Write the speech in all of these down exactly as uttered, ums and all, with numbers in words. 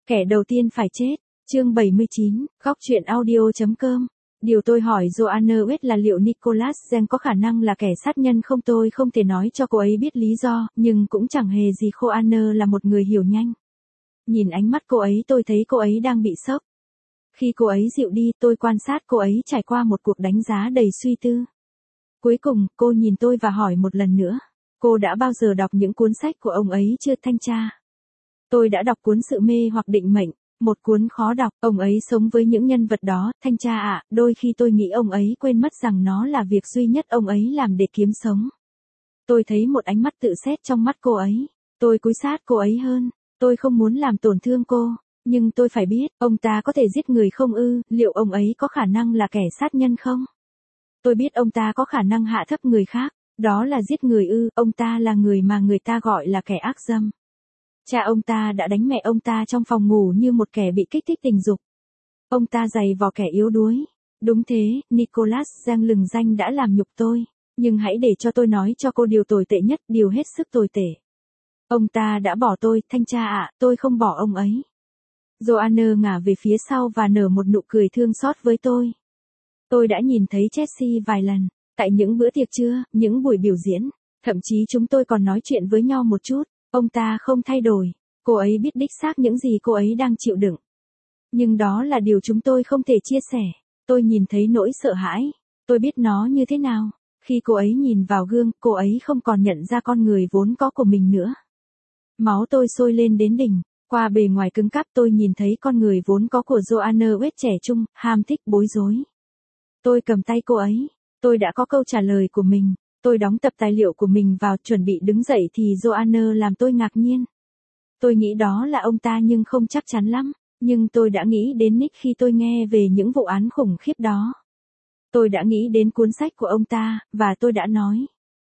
Kẻ đầu tiên phải chết. Chương bảy mươi chín, góc truyện audio.com. Điều tôi hỏi Joanna West là liệu Nicholas Zen có khả năng là kẻ sát nhân không, tôi không thể nói cho cô ấy biết lý do, nhưng cũng chẳng hề gì. Joanna là một người hiểu nhanh. Nhìn ánh mắt cô ấy tôi thấy cô ấy đang bị sốc. Khi cô ấy dịu đi, tôi quan sát cô ấy trải qua một cuộc đánh giá đầy suy tư. Cuối cùng, cô nhìn tôi và hỏi một lần nữa. Cô đã bao giờ đọc những cuốn sách của ông ấy chưa, thanh tra? Tôi đã đọc cuốn Sự mê hoặc định mệnh, một cuốn khó đọc. Ông ấy sống với những nhân vật đó, thanh tra ạ, đôi khi tôi nghĩ ông ấy quên mất rằng nó là việc duy nhất ông ấy làm để kiếm sống. Tôi thấy một ánh mắt tự xét trong mắt cô ấy. Tôi cúi sát cô ấy hơn. Tôi không muốn làm tổn thương cô, nhưng tôi phải biết, ông ta có thể giết người không ư, liệu ông ấy có khả năng là kẻ sát nhân không? Tôi biết ông ta có khả năng hạ thấp người khác, đó là giết người ư, ông ta là người mà người ta gọi là kẻ ác dâm. Cha ông ta đã đánh mẹ ông ta trong phòng ngủ như một kẻ bị kích thích tình dục. Ông ta giày vò kẻ yếu đuối. Đúng thế, Nicholas Zen lừng danh đã làm nhục tôi, nhưng hãy để cho tôi nói cho cô điều tồi tệ nhất, điều hết sức tồi tệ. Ông ta đã bỏ tôi, thanh tra ạ, tôi không bỏ ông ấy. Joanna ngả về phía sau và nở một nụ cười thương xót với tôi. Tôi đã nhìn thấy Chelsea vài lần, tại những bữa tiệc trưa, những buổi biểu diễn, thậm chí chúng tôi còn nói chuyện với nhau một chút. Ông ta không thay đổi, cô ấy biết đích xác những gì cô ấy đang chịu đựng. Nhưng đó là điều chúng tôi không thể chia sẻ. Tôi nhìn thấy nỗi sợ hãi, tôi biết nó như thế nào. Khi cô ấy nhìn vào gương, cô ấy không còn nhận ra con người vốn có của mình nữa. Máu tôi sôi lên đến đỉnh, qua bề ngoài cứng cáp tôi nhìn thấy con người vốn có của Joanna West trẻ trung, ham thích bối rối. Tôi cầm tay cô ấy, tôi đã có câu trả lời của mình. Tôi đóng tập tài liệu của mình vào, chuẩn bị đứng dậy thì Joanna làm tôi ngạc nhiên. Tôi nghĩ đó là ông ta nhưng không chắc chắn lắm, nhưng tôi đã nghĩ đến Nick khi tôi nghe về những vụ án khủng khiếp đó. Tôi đã nghĩ đến cuốn sách của ông ta, và tôi đã nói.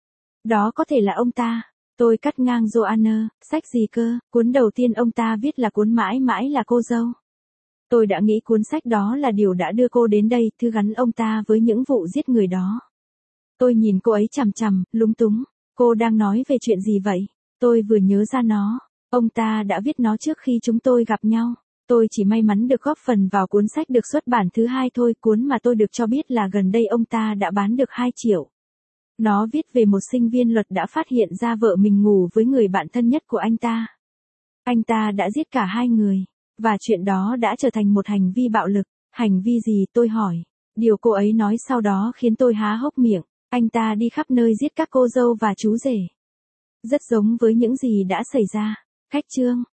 Đó có thể là ông ta. Tôi cắt ngang Joanna, sách gì cơ, cuốn đầu tiên ông ta viết là cuốn Mãi mãi là cô dâu. Tôi đã nghĩ cuốn sách đó là điều đã đưa cô đến đây, thư gắn ông ta với những vụ giết người đó. Tôi nhìn cô ấy chằm chằm, lúng túng. Cô đang nói về chuyện gì vậy? Tôi vừa nhớ ra nó. Ông ta đã viết nó trước khi chúng tôi gặp nhau. Tôi chỉ may mắn được góp phần vào cuốn sách được xuất bản thứ hai thôi. Cuốn mà tôi được cho biết là gần đây ông ta đã bán được hai triệu. Nó viết về một sinh viên luật đã phát hiện ra vợ mình ngủ với người bạn thân nhất của anh ta. Anh ta đã giết cả hai người. Và chuyện đó đã trở thành một hành vi bạo lực. Hành vi gì, tôi hỏi. Điều cô ấy nói sau đó khiến tôi há hốc miệng. Anh ta đi khắp nơi giết các cô dâu và chú rể. Rất giống với những gì đã xảy ra. Khách chương.